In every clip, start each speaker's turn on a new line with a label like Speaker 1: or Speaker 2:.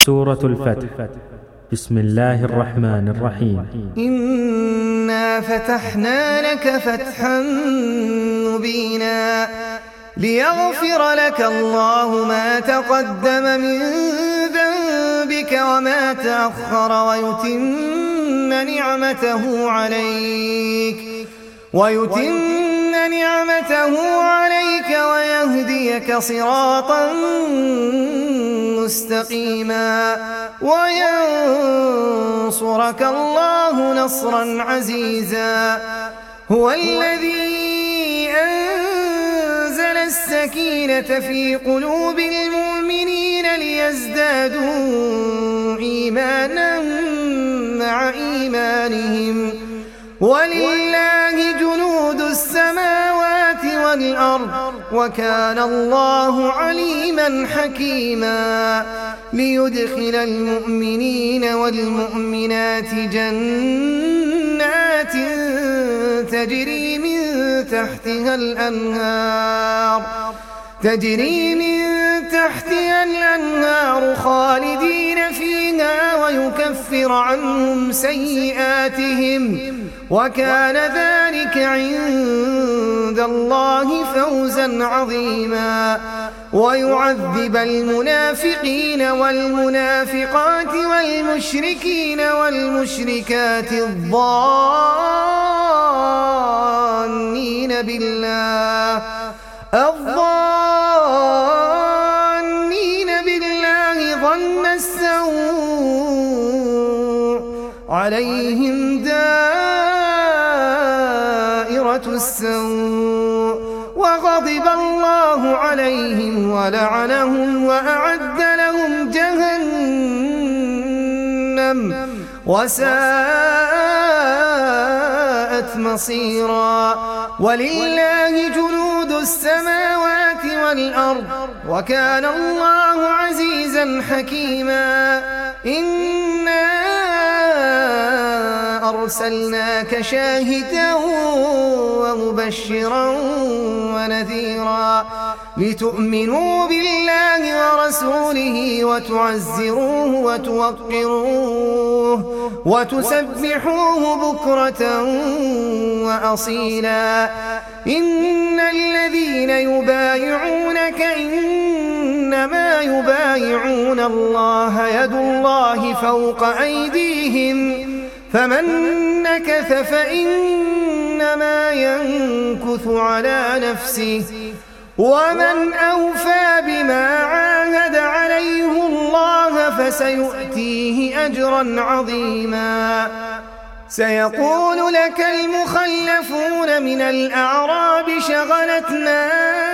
Speaker 1: سورة الفتح. بسم الله الرحمن الرحيم.
Speaker 2: إنا فتحنا لك فتحا مبينا ليغفر لك الله ما تقدم من ذنبك وما تأخر ويتم نعمته عليك ويهديك صراطا مستقيما وينصرك الله نصرا عزيزا. هو الذي أنزل السكينة في قلوب المؤمنين ليزدادوا إيمانا مع إيمانهم ولله جنود السماوات والأرض وكان الله عليما حكيما. ليدخل المؤمنين والمؤمنات جنات تجري من تحتها الأنهار خالدين فيها ويكفر عنهم سيئاتهم وكان ذلك عند الله فوزا عظيما. ويعذب المنافقين والمنافقات والمشركين والمشركات الظانين بالله ظن السوء عليهم دائرة السوء وغضب الله عليهم ولعنهم وأعد لهم جهنم وساءت مصيرا. ولله جنود السماوات والأرض وكان الله عزيزا حكيما. إنا أرسلناك شاهدا ومبشرا ونذيرا لتؤمنوا بالله ورسوله وتعزروه وتوقروه وتسبحوه بكرة وأصيلا. إن الذين يبايعونك إنما يبايعون الله يد الله فوق أيديهم فمن نكث فإنما ينكث على نفسه ومن أوفى بما عاهد عليه الله فسيؤتيه أجرا عظيما. سيقول لك المخلفون من الأعراب شغلتنا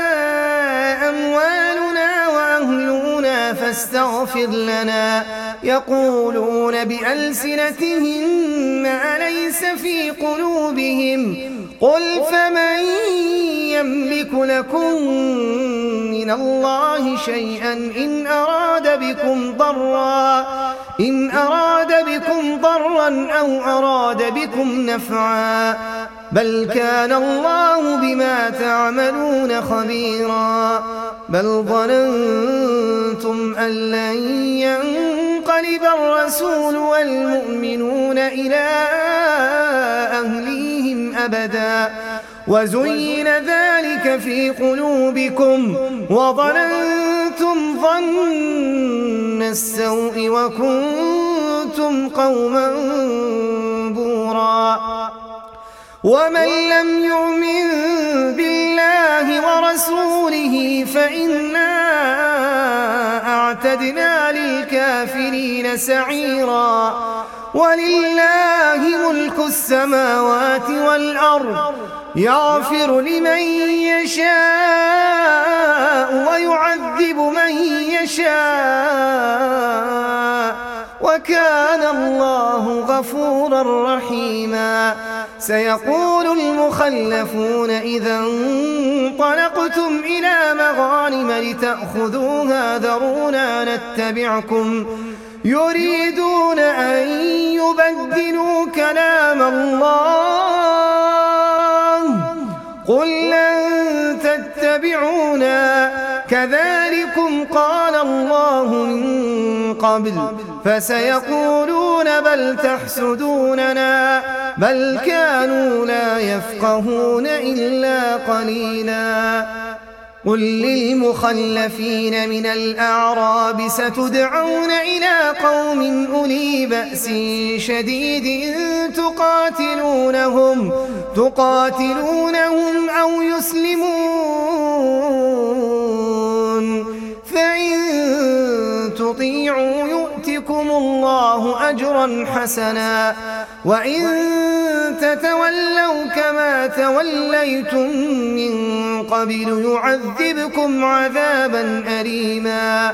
Speaker 2: أموالنا وأهلنا فاستغفر لنا يقولون بألسنتهم ما ليس في قلوبهم قل فمن يملك لكم من الله شيئا إن أراد بكم ضرا أو أراد بكم نفعا بل كان الله بما تعملون خبيرا. بل ظننتم أن لن ينقلب الرسول والمؤمنون إلى أهليهم أبدا وزين ذلك في قلوبكم وظننتم ظن السوء وكنتم قوما بورا. ومن لم يؤمن بالله ورسوله فإنا أعتدنا للكافرين سعيرا. ولله ملك السماوات والأرض يغفر لمن يشاء ويعذب من يشاء وكان الله غفورا رحيما. سيقول المخلفون إذا انطلقتم إلى مغانم لتأخذوها ذرونا نتبعكم يريدون أن يبدلوا كلام الله قل لن تتبعونا كذلكم قال الله من قبل فسيقولون بل تحسدوننا بل كانوا لا يفقهون إلا قليلا قل للمخلفين من الأعراب ستدعون إلى قوم أولي بأس شديد تقاتلونهم أو يسلمون فإن تطيعوا يؤتكم الله أجرا حسنا وإن تتولوا كما توليتم من قبل يعذبكم عذابا أليما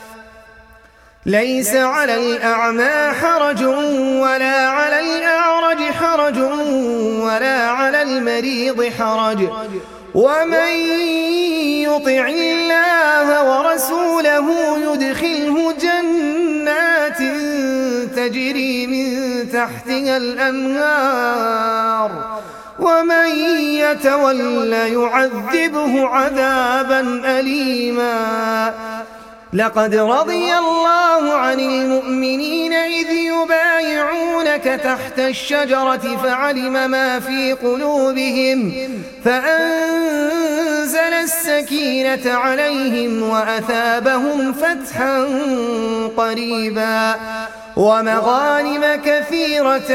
Speaker 2: ليس على الأعمى حرج ولا على الأعرج حرج ولا على المريض حرج ومن يطع الله ورسوله يدخله جنات تجري من تحتها الأنهار ومن يتول يعذبه عذابا أليما لقد رضي الله عن المؤمنين إذ يبايعونك تحت الشجرة فعلم ما في قلوبهم فأنزل السكينة عليهم وأثابهم فتحا قريبا ومغانم كثيرة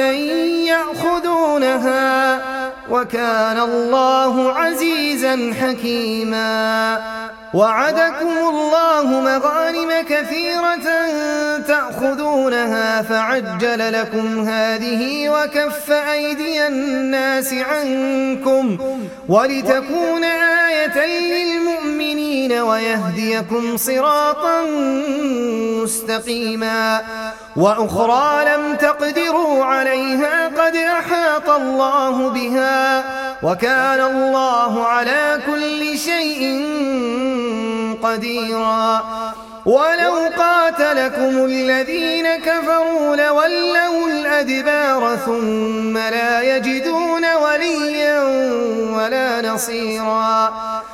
Speaker 2: يأخذونها وكان الله عزيزا حكيما وعدكم الله مغانم كثيرة تأخذونها فعجل لكم هذه وكف أيدي الناس عنكم ولتكون آية للمؤمنين ويهديكم صراطا مستقيما وأخرى لم تقدروا عليها قد أحاط الله بها وكان الله على كل شيء قديرا ولو قاتلكم الذين كفروا لولوا الأدبار ثم لا يجدون وليا ولا نصيرا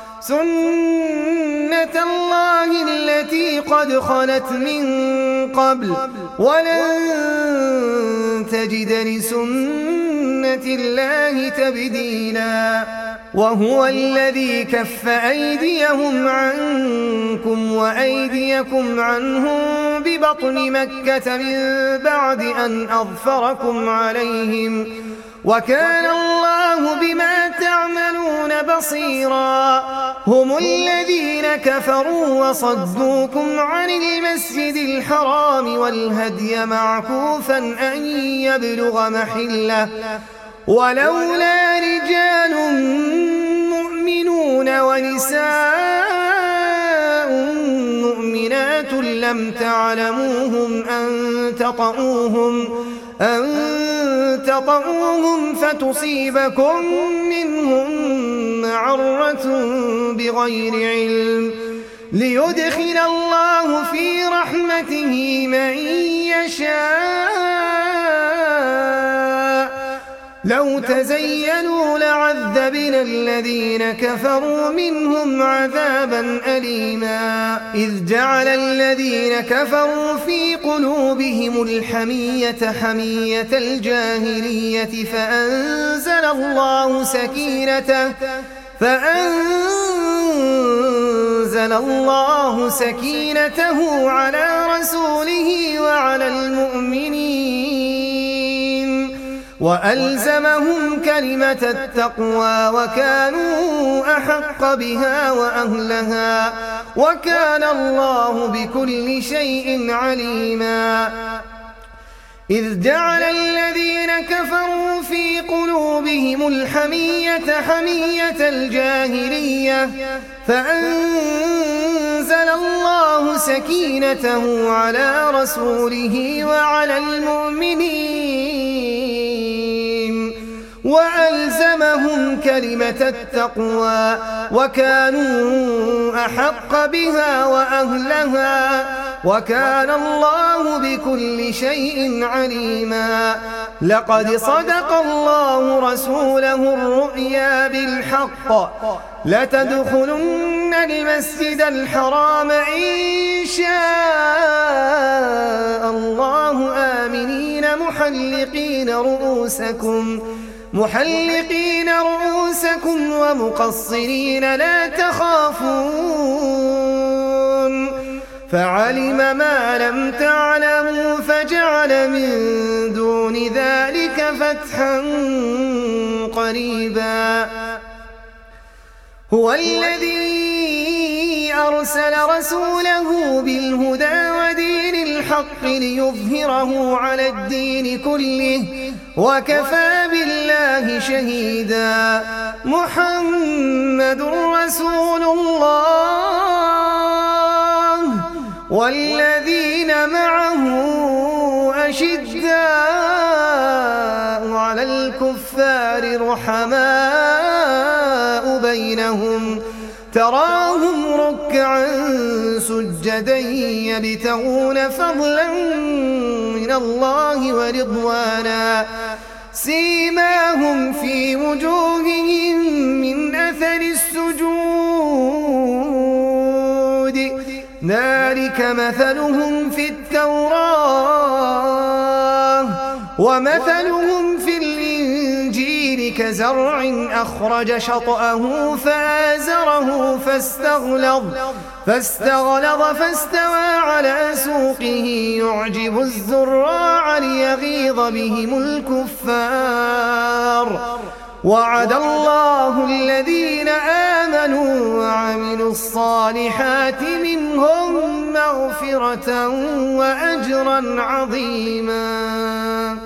Speaker 2: سنة الله التي قد خلت من قبل ولن تجد لسنة الله تبديلا وهو الذي كف أيديهم عنكم وأيديكم عنهم ببطن مكة من بعد أن أظفركم عليهم وكان الله بما تعملون بصيرا هم الذين كفروا وصدوكم عن المسجد الحرام والهدي معكوفا أن يبلغ محله ولولا رجال مؤمنون ونساء مؤمنات لم تعلموهم أن تطؤوهم فتصيبكم منهم معرة بغير علم ليدخل الله في رحمته من يشاء لو تزينوا لعذبنا الذين كفروا منهم عذابا أليما إذ جعل الذين كفروا في قلوبهم الحمية حمية الجاهلية فأنزل الله سكينته على رسوله وعلى المؤمنين وألزمهم كلمة التقوى وكانوا أحق بها وأهلها وكان الله بكل شيء عليما إذ جعل الذين كفروا في قلوبهم الحمية حمية الجاهلية فأنزل الله سكينته على رسوله وعلى المؤمنين وألزمهم كلمة التقوى وكانوا أحق بها وأهلها وكان الله بكل شيء عليما لقد صدق الله رسوله الرؤيا بالحق لتدخلن المسجد الحرام إن شاء الله آمنين محلقين رؤوسكم ومقصرين لا تخافون فعلم ما لم تعلموا فجعل من دون ذلك فتحا قريبا هو الذي أرسل رسوله بالهدى ودين الحق ليظهره على الدين كله وكفى بالله شهيدا محمد رسول الله والذين معه أشداء على الكفار رحماء بينهم تراهم ركعا سجدا يبتغون فضلا من الله ورضوانا سيماهم في وجوههم من أثر السجود ذلك مثلهم في التوراة ومثلهم في الإنجيل كزرع أخرج شطأه فآزره فاستغلظ فاستوى على سوقه يعجب الزراع ليغيظ بهم الكفار وعد الله الذين آمنوا وعملوا الصالحات منهم مغفرة وأجرا عظيما.